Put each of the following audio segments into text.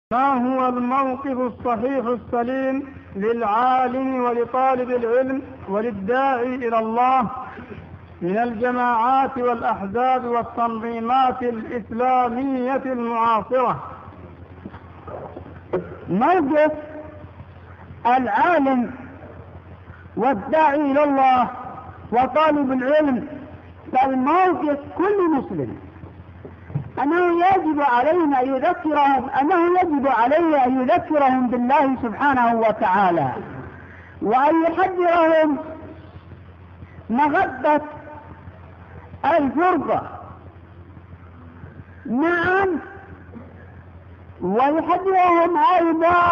ما هو الموقف الصحيح السليم للعالم ولطالب العلم وللداعي إلى الله من الجماعات والأحزاب والتنظيمات الإسلامية المعاصرة؟ موقف العالم والداعي إلى الله وطالب العلم كالموقف كل مسلم أنه يجب عليه أن يذكرهم بالله سبحانه وتعالى، وأن يحذرهم مغبة الفرقة، نعم، ويحذرهم أيضا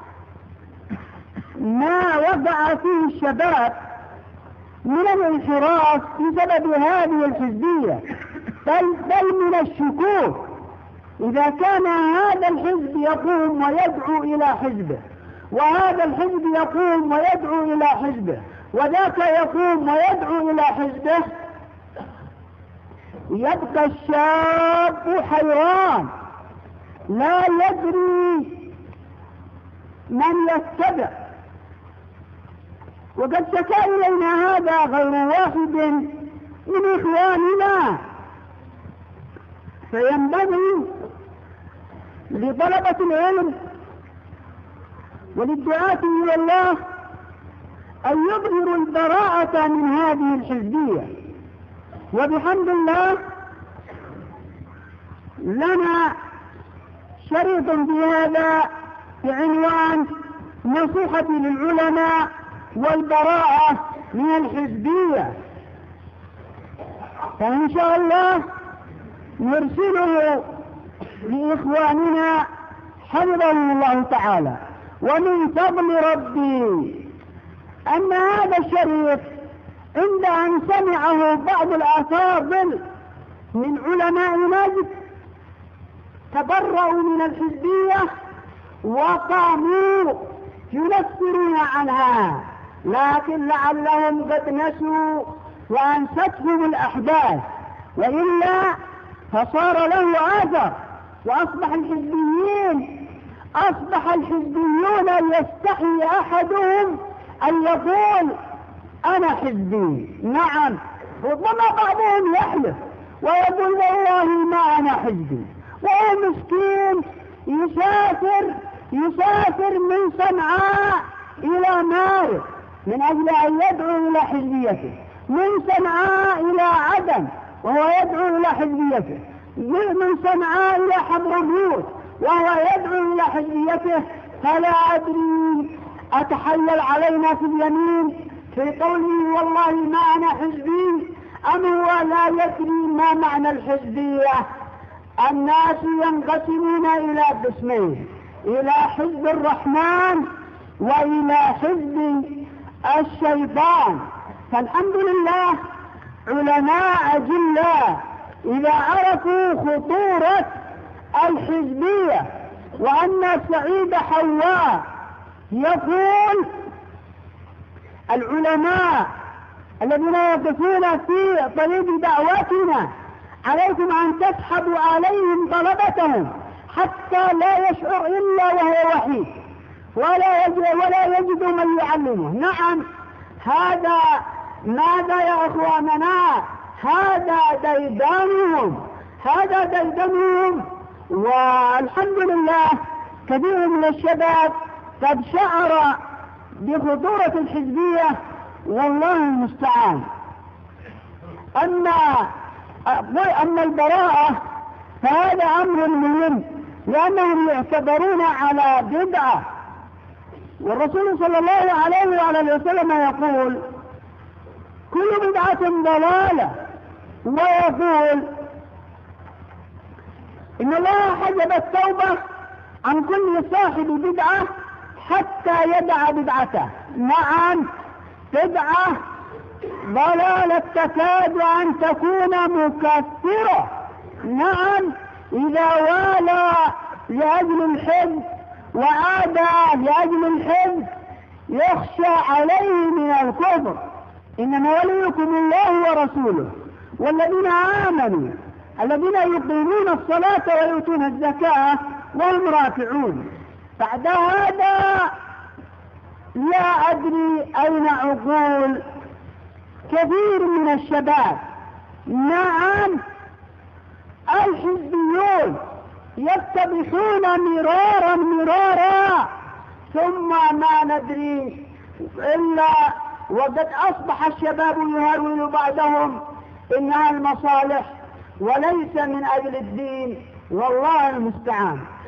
ما وقع فيه الشباب من الانحراف بسبب هذه الحزبية، بل من الشكوك. إذا كان هذا الحزب يقوم ويدعو إلى حزبه، وهذا الحزب يقوم ويدعو إلى حزبه، وذاك يقوم ويدعو إلى حزبه، يبقى الشاب حيران لا يدري من يتبع. وقد شكا إلينا هذا غير واحد من إخواننا، فينبغي لطلبة العلم وللدعاة إلى الله أن يظهروا البراءة من هذه الحزبية. وبحمد الله لنا شريط في هذا بعنوان نصيحة للعلماء والبراءة من الحزبية، فإن شاء الله نرسله لإخواننا حفظهم الله تعالى. ومن فضل ربي أن هذا الشريط عند أن سمعه بعض الأفاضل من علماء نجد تبرؤوا من الحزبية وقاموا ينفرون عنها، لكن لعلهم قد نسوا وأنستهم الأحداث، وإلا فصار له آثر، وأصبح الحزبيون يستحي أحدهم أن يقول أنا حزبي. نعم، ربما بعضهم يحلف ويقول والله ما أنا حزبي، وهو مسكين يسافر من صنعاء إلى مارب من أجل أن يدعو إلى حزبيته، من صنعاء إلى عدن وهو يدعو إلى حزبيته، من صنعاء إلى حضرموت وهو يدعو إلى حزبيته. فلا أدري أتحلل علينا في اليمين في قوله والله ما أنا حزبي، أم هو لا يدري ما معنى الحزبية؟ الناس ينقسمون إلى قسمين، إلى حزب الرحمن وإلى حزب الشيطان. فالحمد لله علماء أجلاء إذا عرفوا خطورة الحزبية، وأن سعيد حواء يقول العلماء الذين يقفون في طريق دعوتنا عليكم أن تسحبوا عليهم طلبتهم حتى لا يشعر إلا وهو وحيد ولا يجد من يعلمه. نعم، هذا ماذا يا أخواننا؟ هذا ديدنهم. والحمد لله كثير من الشباب قد شعر بخطورة الحزبية، والله المستعان. أما البراءة فهذا أمر مهم، لأنهم يعتبرون على بدعة، والرسول صلى الله عليه وعلى وسلم يقول كل بدعة ضلالة، ويقول إن الله حجب التوبة عن كل صاحب بدعة حتى يدع بدعته. نعم، بدعة ضلالة تكاد أن تكون مكفرة. نعم، إذا والى لأجل الحزب وعادى لأجل الحزب يخشى عليه من الكفر. إنما وليكم الله ورسوله والذين آمنوا الذين يقيمون الصلاة ويؤتون الزكاة وهم راكعون. بعد هذا لا أدري أين عقول كثير من الشباب. نعم الحزبيون يفتضحون مرارا ثم ما ندري إلا وقد أصبح الشباب يهرول بعضهم إنها المصالح وليس من أجل الدين، والله المستعان.